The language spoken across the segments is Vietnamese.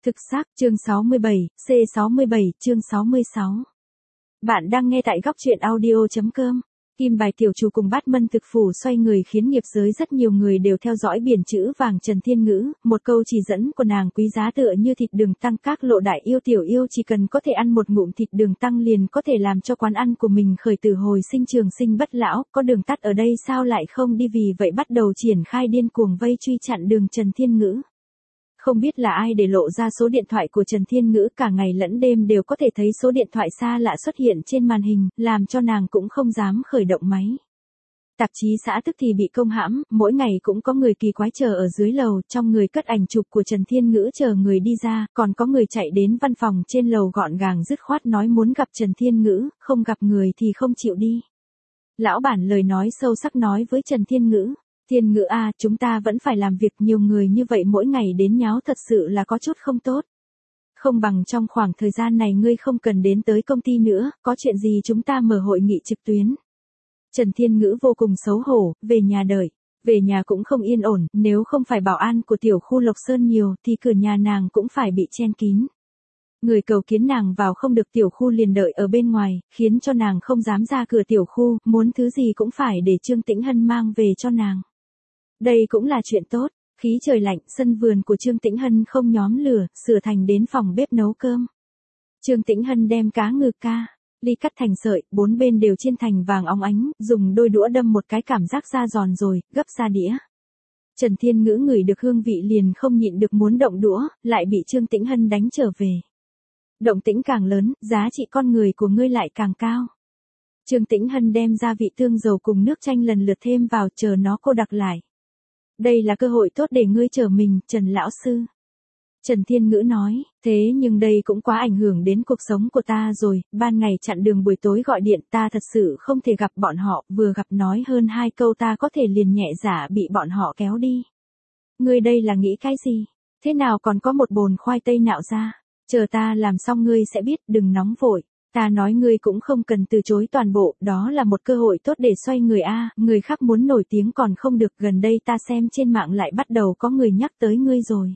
Thực xác, chương 67, C67, chương 66. Bạn đang nghe tại góc truyện audio.com. Kim bài tiểu chủ cùng bát mân thực phủ xoay người khiến nghiệp giới rất nhiều người đều theo dõi biển chữ vàng Trần Thiên Ngữ, một câu chỉ dẫn của nàng quý giá tựa như thịt đường tăng các lộ đại yêu tiểu yêu chỉ cần có thể ăn một ngụm thịt đường tăng liền có thể làm cho quán ăn của mình khởi tử hồi sinh trường sinh bất lão, có đường tắt ở đây sao lại không đi, vì vậy bắt đầu triển khai điên cuồng vây truy chặn đường Trần Thiên Ngữ. Không biết là ai để lộ ra số điện thoại của Trần Thiên Ngữ, cả ngày lẫn đêm đều có thể thấy số điện thoại xa lạ xuất hiện trên màn hình, làm cho nàng cũng không dám khởi động máy. Tạp chí xã tức thì bị công hãm, mỗi ngày cũng có người kỳ quái chờ ở dưới lầu, trong người cất ảnh chụp của Trần Thiên Ngữ chờ người đi ra, còn có người chạy đến văn phòng trên lầu gọn gàng dứt khoát nói muốn gặp Trần Thiên Ngữ, không gặp người thì không chịu đi. Lão bản lời nói sâu sắc nói với Trần Thiên Ngữ. Thiên Ngữ à, chúng ta vẫn phải làm việc, nhiều người như vậy mỗi ngày đến nháo thật sự là có chút không tốt. Không bằng trong khoảng thời gian này ngươi không cần đến tới công ty nữa, có chuyện gì chúng ta mở hội nghị trực tuyến. Trần Thiên Ngữ vô cùng xấu hổ, về nhà đợi. Về nhà cũng không yên ổn, nếu không phải bảo an của tiểu khu Lộc Sơn nhiều thì cửa nhà nàng cũng phải bị chen kín. Người cầu kiến nàng vào không được, tiểu khu liền đợi ở bên ngoài, khiến cho nàng không dám ra cửa tiểu khu, muốn thứ gì cũng phải để Trương Tĩnh Hân mang về cho nàng. Đây cũng là chuyện tốt, khí trời lạnh, sân vườn của Trương Tĩnh Hân không nhóm lửa, sửa thành đến phòng bếp nấu cơm. Trương Tĩnh Hân đem cá ngừ ca, ly cắt thành sợi, bốn bên đều chiên thành vàng óng ánh, dùng đôi đũa đâm một cái cảm giác da giòn rồi, gấp ra đĩa. Trần Thiên Ngữ ngửi được hương vị liền không nhịn được muốn động đũa, lại bị Trương Tĩnh Hân đánh trở về. Động tĩnh càng lớn, giá trị con người của ngươi lại càng cao. Trương Tĩnh Hân đem gia vị tương dầu cùng nước chanh lần lượt thêm vào, chờ nó cô đặc lại. Đây là cơ hội tốt để ngươi trở mình, Trần lão sư. Trần Thiên Ngữ nói, thế nhưng đây cũng quá ảnh hưởng đến cuộc sống của ta rồi, ban ngày chặn đường buổi tối gọi điện, ta thật sự không thể gặp bọn họ, vừa gặp nói hơn hai câu ta có thể liền nhẹ dạ bị bọn họ kéo đi. Ngươi đây là nghĩ cái gì? Thế nào còn có một bồn khoai tây nạo ra? Chờ ta làm xong ngươi sẽ biết, đừng nóng vội. Ta nói ngươi cũng không cần từ chối toàn bộ, đó là một cơ hội tốt để xoay người a, người khác muốn nổi tiếng còn không được, gần đây ta xem trên mạng lại bắt đầu có người nhắc tới ngươi rồi.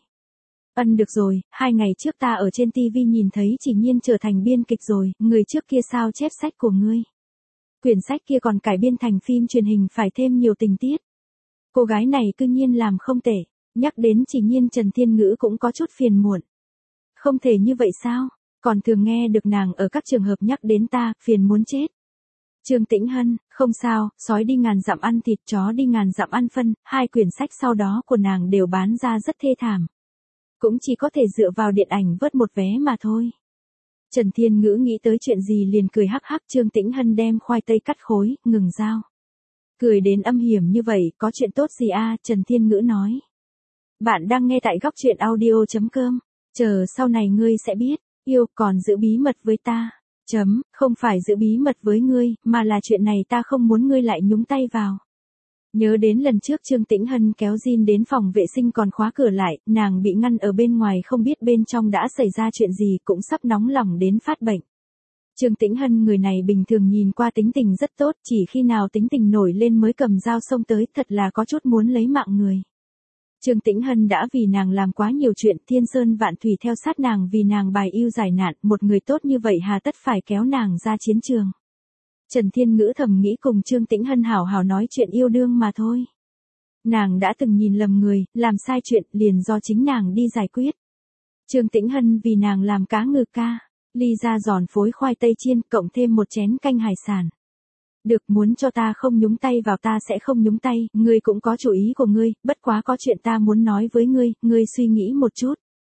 Được rồi, 2 ngày trước ta ở trên TV nhìn thấy Chỉ Nhiên trở thành biên kịch rồi, người trước kia sao chép sách của ngươi. Quyển sách kia còn cải biên thành phim truyền hình phải thêm nhiều tình tiết. Cô gái này cư nhiên làm không tệ, nhắc đến Chỉ Nhiên Trần Thiên Ngữ cũng có chút phiền muộn. Không thể như vậy sao? Còn thường nghe được nàng ở các trường hợp nhắc đến ta, phiền muốn chết. Trương Tĩnh Hân, không sao, sói đi ngàn dặm ăn thịt, chó đi ngàn dặm ăn phân, 2 quyển sách sau đó của nàng đều bán ra rất thê thảm. Cũng chỉ có thể dựa vào điện ảnh vớt một vé mà thôi. Trần Thiên Ngữ nghĩ tới chuyện gì liền cười hắc hắc. Trương Tĩnh Hân đem khoai tây cắt khối, ngừng dao. Cười đến âm hiểm như vậy, có chuyện tốt gì a? Trần Thiên Ngữ nói. Bạn đang nghe tại góc truyện audio.com. Chờ sau này ngươi sẽ biết. Yêu, còn giữ bí mật với ta. Không phải giữ bí mật với ngươi, mà là chuyện này ta không muốn ngươi lại nhúng tay vào. Nhớ đến lần trước Trương Tĩnh Hân kéo Jin đến phòng vệ sinh còn khóa cửa lại, nàng bị ngăn ở bên ngoài không biết bên trong đã xảy ra chuyện gì, cũng sắp nóng lòng đến phát bệnh. Trương Tĩnh Hân người này bình thường nhìn qua tính tình rất tốt, chỉ khi nào tính tình nổi lên mới cầm dao xông tới, thật là có chút muốn lấy mạng người. Trương Tĩnh Hân đã vì nàng làm quá nhiều chuyện, thiên sơn vạn thủy theo sát nàng vì nàng bài yêu giải nạn, một người tốt như vậy hà tất phải kéo nàng ra chiến trường. Trần Thiên Ngữ thầm nghĩ cùng Trương Tĩnh Hân hảo hảo nói chuyện yêu đương mà thôi. Nàng đã từng nhìn lầm người, làm sai chuyện, liền do chính nàng đi giải quyết. Trương Tĩnh Hân vì nàng làm cá ngừ ca, ly ra giòn phối khoai tây chiên, cộng thêm một chén canh hải sản. Được, muốn cho ta không nhúng tay vào ta sẽ không nhúng tay, ngươi cũng có chủ ý của ngươi, bất quá có chuyện ta muốn nói với ngươi suy nghĩ một chút.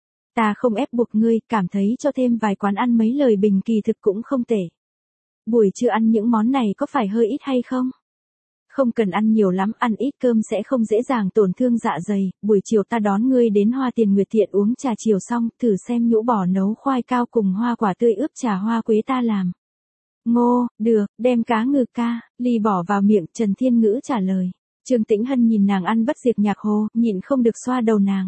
Ta không ép buộc ngươi, cảm thấy cho thêm vài quán ăn mấy lời bình kỳ thực cũng không tệ. Buổi trưa ăn những món này có phải hơi ít hay không? Không cần ăn nhiều lắm, ăn ít cơm sẽ không dễ dàng tổn thương dạ dày, buổi chiều ta đón ngươi đến Hoa Tiền Nguyệt Thiện uống trà chiều xong, thử xem nhũ bò nấu khoai cao cùng hoa quả tươi ướp trà hoa quế ta làm. Ngô, được, đem cá ngừ ca, ly bỏ vào miệng, Trần Thiên Ngữ trả lời. Trương Tĩnh Hân nhìn nàng ăn bất diệt nhạc hồ, nhịn không được xoa đầu nàng.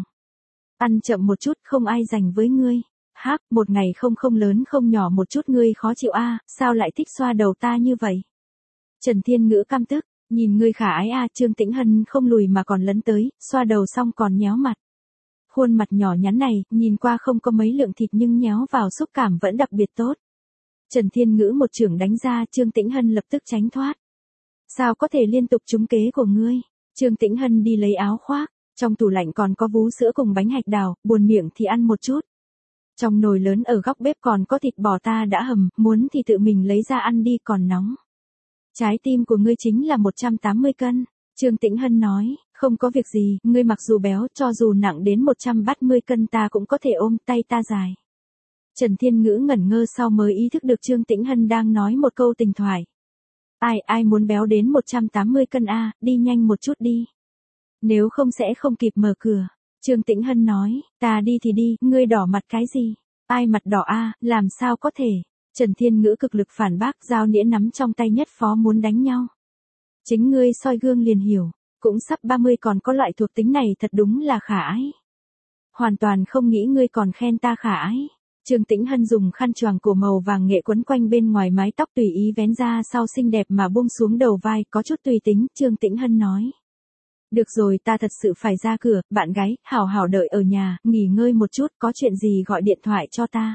Ăn chậm một chút, không ai dành với ngươi. Hắc, một ngày không lớn không nhỏ một chút ngươi khó chịu a, sao lại thích xoa đầu ta như vậy? Trần Thiên Ngữ căm tức, nhìn ngươi khả ái a. Trương Tĩnh Hân không lùi mà còn lấn tới, xoa đầu xong còn nhéo mặt. Khuôn mặt nhỏ nhắn này, nhìn qua không có mấy lượng thịt nhưng nhéo vào xúc cảm vẫn đặc biệt tốt. Trần Thiên Ngữ một chưởng đánh ra, Trương Tĩnh Hân lập tức tránh thoát. Sao có thể liên tục trúng kế của ngươi? Trương Tĩnh Hân đi lấy áo khoác, trong tủ lạnh còn có vú sữa cùng bánh hạch đào, buồn miệng thì ăn một chút. Trong nồi lớn ở góc bếp còn có thịt bò ta đã hầm, muốn thì tự mình lấy ra ăn đi còn nóng. Trái tim của ngươi chính là 180 cân. Trương Tĩnh Hân nói, không có việc gì, ngươi mặc dù béo, cho dù nặng đến 130 cân ta cũng có thể ôm, tay ta dài. Trần Thiên Ngữ ngẩn ngơ sau mới ý thức được Trương Tĩnh Hân đang nói một câu tình thoại. Ai muốn béo đến 180 cân a, đi nhanh một chút đi. Nếu không sẽ không kịp mở cửa. Trương Tĩnh Hân nói, ta đi thì đi, ngươi đỏ mặt cái gì? Ai mặt đỏ a, làm sao có thể? Trần Thiên Ngữ cực lực phản bác, dao nĩa nắm trong tay nhất phó muốn đánh nhau. Chính ngươi soi gương liền hiểu, cũng sắp 30 còn có loại thuộc tính này thật đúng là khả ái. Hoàn toàn không nghĩ ngươi còn khen ta khả ái. Trương Tĩnh Hân dùng khăn choàng cổ màu vàng nghệ quấn quanh bên ngoài mái tóc tùy ý vén ra sau xinh đẹp mà buông xuống đầu vai, có chút tùy tính, Trương Tĩnh Hân nói. Được rồi, ta thật sự phải ra cửa, bạn gái, hảo hảo đợi ở nhà, nghỉ ngơi một chút, có chuyện gì gọi điện thoại cho ta.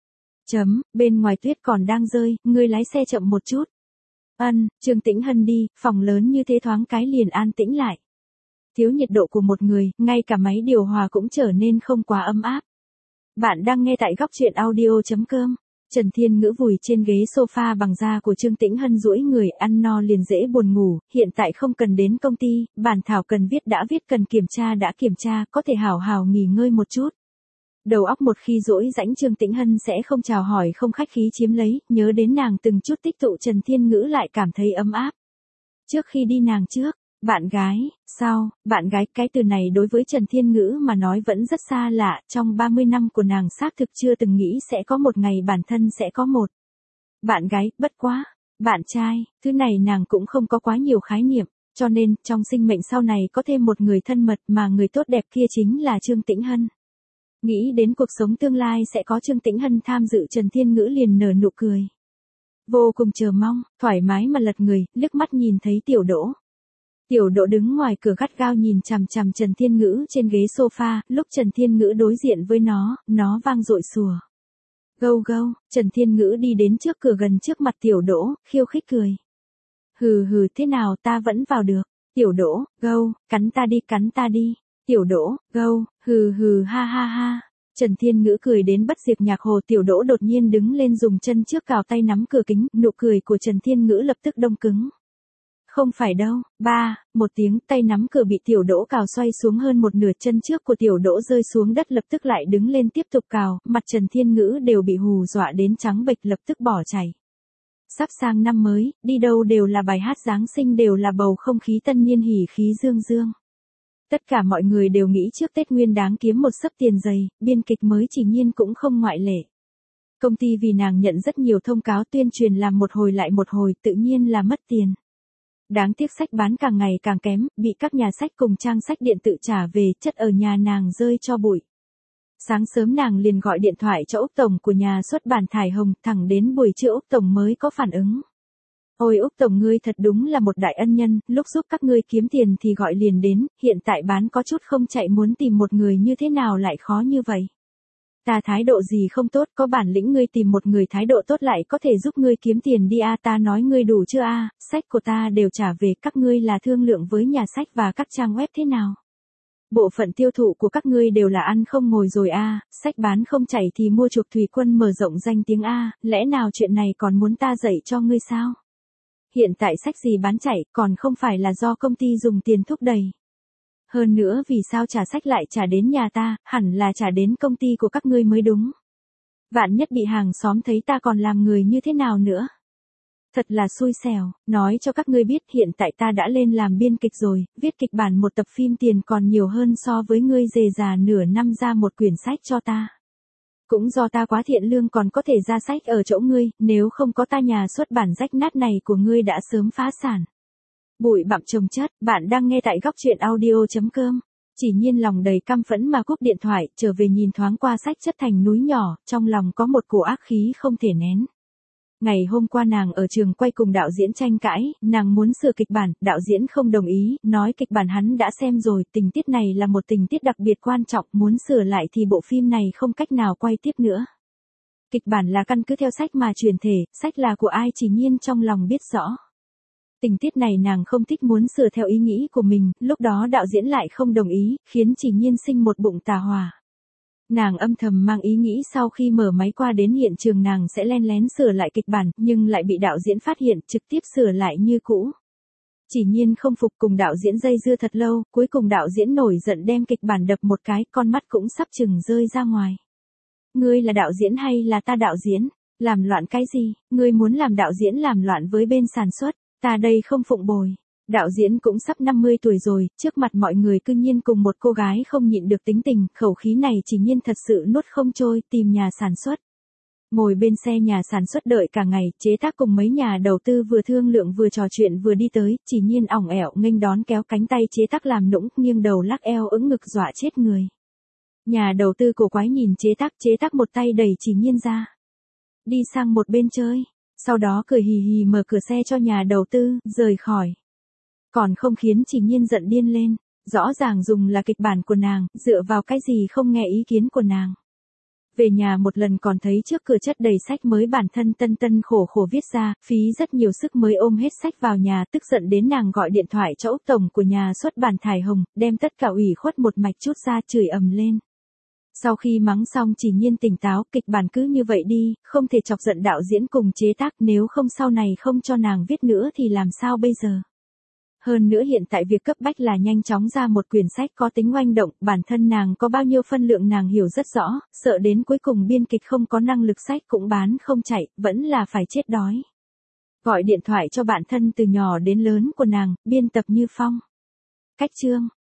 Bên ngoài tuyết còn đang rơi, ngươi lái xe chậm một chút. Trương Tĩnh Hân đi, phòng lớn như thế thoáng cái liền an tĩnh lại. Thiếu nhiệt độ của một người, ngay cả máy điều hòa cũng trở nên không quá ấm áp. Bạn đang nghe tại góc truyện audio.com. Trần Thiên Ngữ vùi trên ghế sofa bằng da của Trương Tĩnh Hân duỗi người, ăn no liền dễ buồn ngủ, hiện tại không cần đến công ty, bản thảo cần viết đã viết, cần kiểm tra đã kiểm tra, có thể hảo hảo nghỉ ngơi một chút. Đầu óc một khi dỗi rãnh Trương Tĩnh Hân sẽ không chào hỏi không khách khí chiếm lấy, nhớ đến nàng từng chút tích tụ Trần Thiên Ngữ lại cảm thấy ấm áp. Trước khi đi nàng trước, bạn gái, sao, bạn gái, cái từ này đối với Trần Thiên Ngữ mà nói vẫn rất xa lạ, trong 30 năm của nàng xác thực chưa từng nghĩ sẽ có một ngày bản thân sẽ có một bạn gái, bất quá, bạn trai, thứ này nàng cũng không có quá nhiều khái niệm, cho nên, trong sinh mệnh sau này có thêm một người thân mật mà người tốt đẹp kia chính là Trương Tĩnh Hân. Nghĩ đến cuộc sống tương lai sẽ có Trương Tĩnh Hân tham dự, Trần Thiên Ngữ liền nở nụ cười. Vô cùng chờ mong, thoải mái mà lật người, liếc mắt nhìn thấy Tiểu Đỗ. Tiểu Đỗ đứng ngoài cửa gắt gao nhìn chằm chằm Trần Thiên Ngữ trên ghế sofa, lúc Trần Thiên Ngữ đối diện với nó vang dội sủa. Gâu gâu, Trần Thiên Ngữ đi đến trước cửa gần trước mặt Tiểu Đỗ, khiêu khích cười. Hừ, thế nào ta vẫn vào được. Tiểu Đỗ, gâu, cắn ta đi. Tiểu Đỗ, gâu, hừ ha ha. Trần Thiên Ngữ cười đến bất diệt nhạc hồ. Tiểu Đỗ đột nhiên đứng lên dùng chân trước cào tay nắm cửa kính, nụ cười của Trần Thiên Ngữ lập tức đông cứng. Không phải đâu, một tiếng, tay nắm cửa bị Tiểu Đỗ cào xoay xuống hơn một nửa, chân trước của Tiểu Đỗ rơi xuống đất lập tức lại đứng lên tiếp tục cào, mặt Trần Thiên Ngữ đều bị hù dọa đến trắng bệch, lập tức bỏ chạy. Sắp sang năm mới, đi đâu đều là bài hát Giáng sinh, đều là bầu không khí tân niên hỉ khí dương dương. Tất cả mọi người đều nghĩ trước Tết Nguyên Đán kiếm một xấp tiền dày, biên kịch mới Chỉ Nhiên cũng không ngoại lệ. Công ty vì nàng nhận rất nhiều thông cáo tuyên truyền làm một hồi lại một hồi, tự nhiên là mất tiền. Đáng tiếc sách bán càng ngày càng kém, bị các nhà sách cùng trang sách điện tử trả về, chất ở nhà nàng rơi cho bụi. Sáng sớm nàng liền gọi điện thoại cho Úc Tổng của nhà xuất bản Thải Hồng, thẳng đến buổi trưa Úc Tổng mới có phản ứng. Ôi Úc Tổng, ngươi thật đúng là một đại ân nhân, lúc giúp các ngươi kiếm tiền thì gọi liền đến, hiện tại bán có chút không chạy, muốn tìm một người như thế nào lại khó như vậy. Ta thái độ gì không tốt, có bản lĩnh ngươi tìm một người thái độ tốt lại có thể giúp ngươi kiếm tiền đi a. Ta nói ngươi đủ chưa a, sách của ta đều trả về, các ngươi là thương lượng với nhà sách và các trang web thế nào? Bộ phận tiêu thụ của các ngươi đều là ăn không ngồi rồi a, sách bán không chảy thì mua chuộc Thủy Quân mở rộng danh tiếng a, lẽ nào chuyện này còn muốn ta dạy cho ngươi sao? Hiện tại sách gì bán chạy, còn không phải là do công ty dùng tiền thúc đẩy. Hơn nữa vì sao trả sách lại trả đến nhà ta, hẳn là trả đến công ty của các ngươi mới đúng. Vạn nhất bị hàng xóm thấy ta còn làm người như thế nào nữa? Thật là xui xẻo, nói cho các ngươi biết hiện tại ta đã lên làm biên kịch rồi, viết kịch bản một tập phim tiền còn nhiều hơn so với ngươi dề già nửa năm ra một quyển sách cho ta. Cũng do ta quá thiện lương còn có thể ra sách ở chỗ ngươi, nếu không có ta nhà xuất bản rách nát này của ngươi đã sớm phá sản. Bụi bặm chồng chất, bạn đang nghe tại góc truyện audio.com. Chỉ Nhiên lòng đầy căm phẫn mà cúp điện thoại, trở về nhìn thoáng qua sách chất thành núi nhỏ, trong lòng có một cổ ác khí không thể nén. Ngày hôm qua nàng ở trường quay cùng đạo diễn tranh cãi, nàng muốn sửa kịch bản, đạo diễn không đồng ý, nói kịch bản hắn đã xem rồi, tình tiết này là một tình tiết đặc biệt quan trọng, muốn sửa lại thì bộ phim này không cách nào quay tiếp nữa. Kịch bản là căn cứ theo sách mà truyền thể, sách là của ai Chỉ Nhiên trong lòng biết rõ. Tình tiết này nàng không thích muốn sửa theo ý nghĩ của mình, lúc đó đạo diễn lại không đồng ý, khiến Chỉ Nhiên sinh một bụng tà hỏa. Nàng âm thầm mang ý nghĩ sau khi mở máy qua đến hiện trường nàng sẽ len lén sửa lại kịch bản, nhưng lại bị đạo diễn phát hiện, trực tiếp sửa lại như cũ. Chỉ Nhiên không phục cùng đạo diễn dây dưa thật lâu, cuối cùng đạo diễn nổi giận đem kịch bản đập một cái, con mắt cũng sắp chừng rơi ra ngoài. Ngươi là đạo diễn hay là ta đạo diễn? Làm loạn cái gì? Ngươi muốn làm đạo diễn làm loạn với bên sản xuất, ta đây không phụng bồi. Đạo diễn cũng sắp 50 tuổi rồi, trước mặt mọi người cư nhiên cùng một cô gái không nhịn được tính tình, khẩu khí này Chỉ Nhiên thật sự nuốt không trôi, tìm nhà sản xuất. Ngồi bên xe nhà sản xuất đợi cả ngày, chế tác cùng mấy nhà đầu tư vừa thương lượng vừa trò chuyện vừa đi tới, Chỉ Nhiên ỏng ẻo nghênh đón kéo cánh tay chế tác làm nũng, nghiêng đầu lắc eo ững ngực dọa chết người. Nhà đầu tư cổ quái nhìn chế tác một tay đẩy Chỉ Nhiên ra. Đi sang một bên chơi, sau đó cười hì hì mở cửa xe cho nhà đầu tư, rời khỏi. Còn không khiến Chỉ Nhiên giận điên lên, rõ ràng dùng là kịch bản của nàng, dựa vào cái gì không nghe ý kiến của nàng. Về nhà một lần còn thấy trước cửa chất đầy sách mới bản thân tân khổ viết ra, phí rất nhiều sức mới ôm hết sách vào nhà, tức giận đến nàng gọi điện thoại cho Úc Tổng của nhà xuất bản Thải Hồng, đem tất cả ủy khuất một mạch chút ra chửi ầm lên. Sau khi mắng xong Chỉ Nhiên tỉnh táo, kịch bản cứ như vậy đi, không thể chọc giận đạo diễn cùng chế tác, nếu không sau này không cho nàng viết nữa thì làm sao bây giờ. Hơn nữa hiện tại việc cấp bách là nhanh chóng ra một quyển sách có tính oanh động, bản thân nàng có bao nhiêu phân lượng nàng hiểu rất rõ, sợ đến cuối cùng biên kịch không có năng lực sách cũng bán không chạy, vẫn là phải chết đói. Gọi điện thoại cho bạn thân từ nhỏ đến lớn của nàng, biên tập Như Phong. Cách chương